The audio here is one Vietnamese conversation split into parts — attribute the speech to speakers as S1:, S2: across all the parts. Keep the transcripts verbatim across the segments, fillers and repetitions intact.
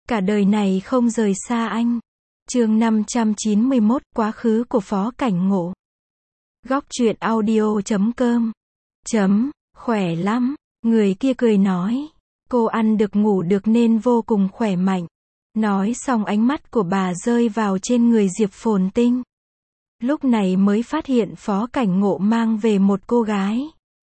S1: Cả đời này không rời xa anh. Chương năm trăm chín mươi mốt, quá khứ của Phó Cảnh Ngộ. Góc truyện audio chấm com. Chấm, khỏe lắm. Người kia cười nói. Cô ăn được ngủ được nên vô cùng khỏe mạnh. Nói xong ánh mắt của bà rơi vào trên người Diệp Phồn Tinh. Lúc này mới phát hiện Phó Cảnh Ngộ mang về một cô gái.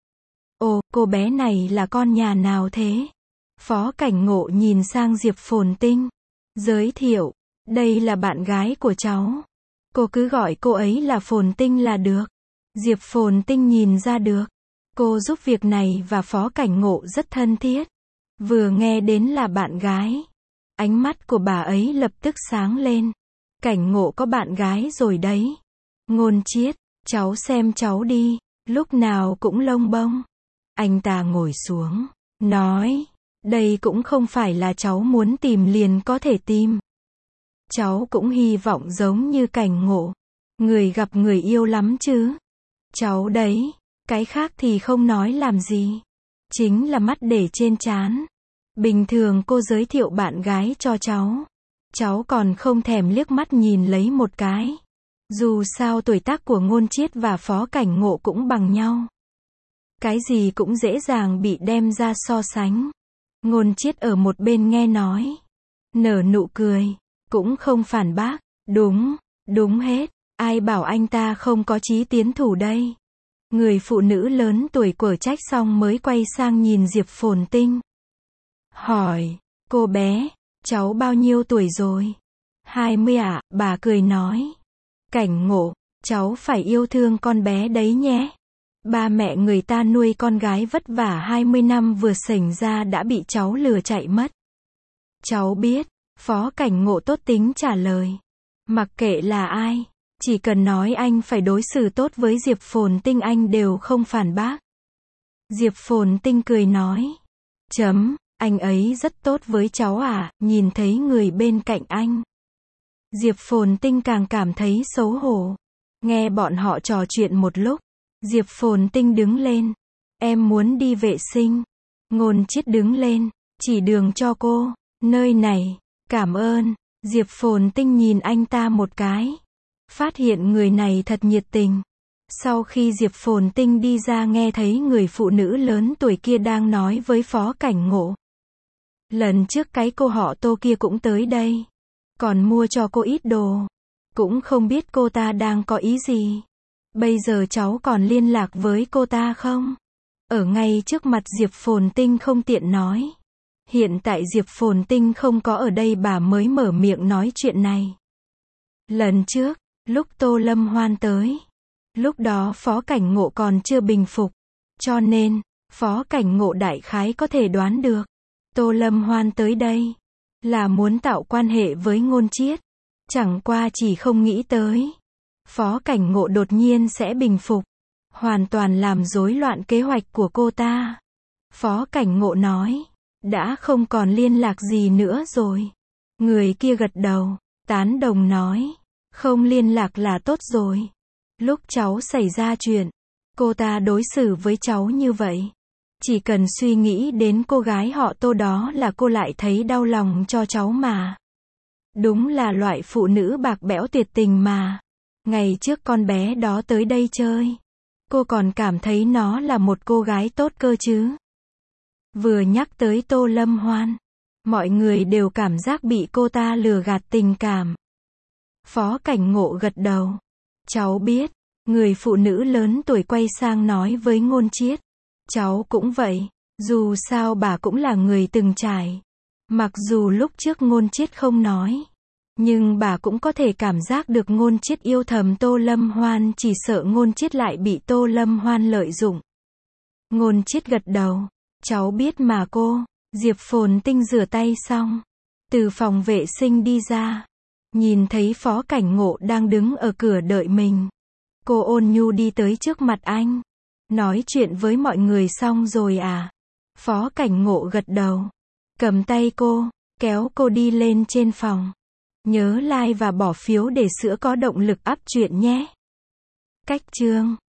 S1: Ồ, cô bé này là con nhà nào thế? Phó Cảnh Ngộ nhìn sang Diệp Phồn Tinh. Giới thiệu, đây là bạn gái của cháu. Cô cứ gọi cô ấy là Phồn Tinh là được. Diệp Phồn Tinh nhìn ra được. Cô giúp việc này và Phó Cảnh Ngộ rất thân thiết. Vừa nghe đến là bạn gái. Ánh mắt của bà ấy lập tức sáng lên. Cảnh Ngộ có bạn gái rồi đấy. Ngôn Chiết, cháu xem cháu đi, lúc nào cũng lông bông. Anh ta ngồi xuống, nói, đây cũng không phải là cháu muốn tìm liền có thể tìm. Cháu cũng hy vọng giống như Cảnh Ngộ. Người gặp người yêu lắm chứ. Cháu đấy, cái khác thì không nói làm gì. Chính là mắt để trên trán. Bình thường cô giới thiệu bạn gái cho cháu. Cháu còn không thèm liếc mắt nhìn lấy một cái. Dù sao tuổi tác của Ngôn Chiết và Phó Cảnh Ngộ cũng bằng nhau. Cái gì cũng dễ dàng bị đem ra so sánh. Ngôn Chiết ở một bên nghe nói. Nở nụ cười. Cũng không phản bác. Đúng, đúng hết. Ai bảo anh ta không có chí tiến thủ đây. Người phụ nữ lớn tuổi quở trách xong mới quay sang nhìn Diệp Phồn Tinh. Hỏi, cô bé, cháu bao nhiêu tuổi rồi? hai mươi ạ, bà cười nói. Cảnh Ngộ, cháu phải yêu thương con bé đấy nhé. Ba mẹ người ta nuôi con gái vất vả hai mươi năm vừa sểnh ra đã bị cháu lừa chạy mất. Cháu biết, Phó Cảnh Ngộ tốt tính trả lời. Mặc kệ là ai, chỉ cần nói anh phải đối xử tốt với Diệp Phồn Tinh anh đều không phản bác. Diệp Phồn Tinh cười nói. Chấm, anh ấy rất tốt với cháu à, nhìn thấy người bên cạnh anh. Diệp Phồn Tinh càng cảm thấy xấu hổ. Nghe bọn họ trò chuyện một lúc. Diệp Phồn Tinh đứng lên. Em muốn đi vệ sinh. Ngôn Chiết đứng lên. Chỉ đường cho cô. Nơi này. Cảm ơn. Diệp Phồn Tinh nhìn anh ta một cái. Phát hiện người này thật nhiệt tình. Sau khi Diệp Phồn Tinh đi ra nghe thấy người phụ nữ lớn tuổi kia đang nói với Phó Cảnh Ngộ. Lần trước cái cô họ Tô kia cũng tới đây. Còn mua cho cô ít đồ. Cũng không biết cô ta đang có ý gì. Bây giờ cháu còn liên lạc với cô ta không? Ở ngay trước mặt Diệp Phồn Tinh không tiện nói. Hiện tại Diệp Phồn Tinh không có ở đây bà mới mở miệng nói chuyện này. Lần trước, lúc Tô Lâm Hoan tới. Lúc đó Phó Cảnh Ngộ còn chưa bình phục. Cho nên, Phó Cảnh Ngộ đại khái có thể đoán được. Tô Lâm Hoan tới đây. Là muốn tạo quan hệ với Ngôn Chiết. Chẳng qua chỉ không nghĩ tới. Phó Cảnh Ngộ đột nhiên sẽ bình phục. Hoàn toàn làm rối loạn kế hoạch của cô ta. Phó Cảnh Ngộ nói. Đã không còn liên lạc gì nữa rồi. Người kia gật đầu. Tán đồng nói. Không liên lạc là tốt rồi. Lúc cháu xảy ra chuyện. Cô ta đối xử với cháu như vậy. Chỉ cần suy nghĩ đến cô gái họ Tô đó là cô lại thấy đau lòng cho cháu mà. Đúng là loại phụ nữ bạc bẽo tuyệt tình mà. Ngày trước con bé đó tới đây chơi. Cô còn cảm thấy nó là một cô gái tốt cơ chứ. Vừa nhắc tới Tô Lâm Hoan. Mọi người đều cảm giác bị cô ta lừa gạt tình cảm. Phó Cảnh Ngộ gật đầu. Cháu biết. Người phụ nữ lớn tuổi quay sang nói với Ngôn Chiết. Cháu cũng vậy. Dù sao bà cũng là người từng trải. Mặc dù lúc trước Ngôn Chiết không nói. Nhưng bà cũng có thể cảm giác được Ngôn Chiết yêu thầm Tô Lâm Hoan, chỉ sợ Ngôn Chiết lại bị Tô Lâm Hoan lợi dụng. Ngôn Chiết gật đầu. Cháu biết mà cô. Diệp Phồn Tinh rửa tay xong. Từ phòng vệ sinh đi ra. Nhìn thấy Phó Cảnh Ngộ đang đứng ở cửa đợi mình. Cô ôn nhu đi tới trước mặt anh. Nói chuyện với mọi người xong rồi à? Phó Cảnh Ngộ gật đầu. Cầm tay cô, kéo cô đi lên trên phòng. Nhớ like và bỏ phiếu để sữa có động lực up truyện nhé. Cách chương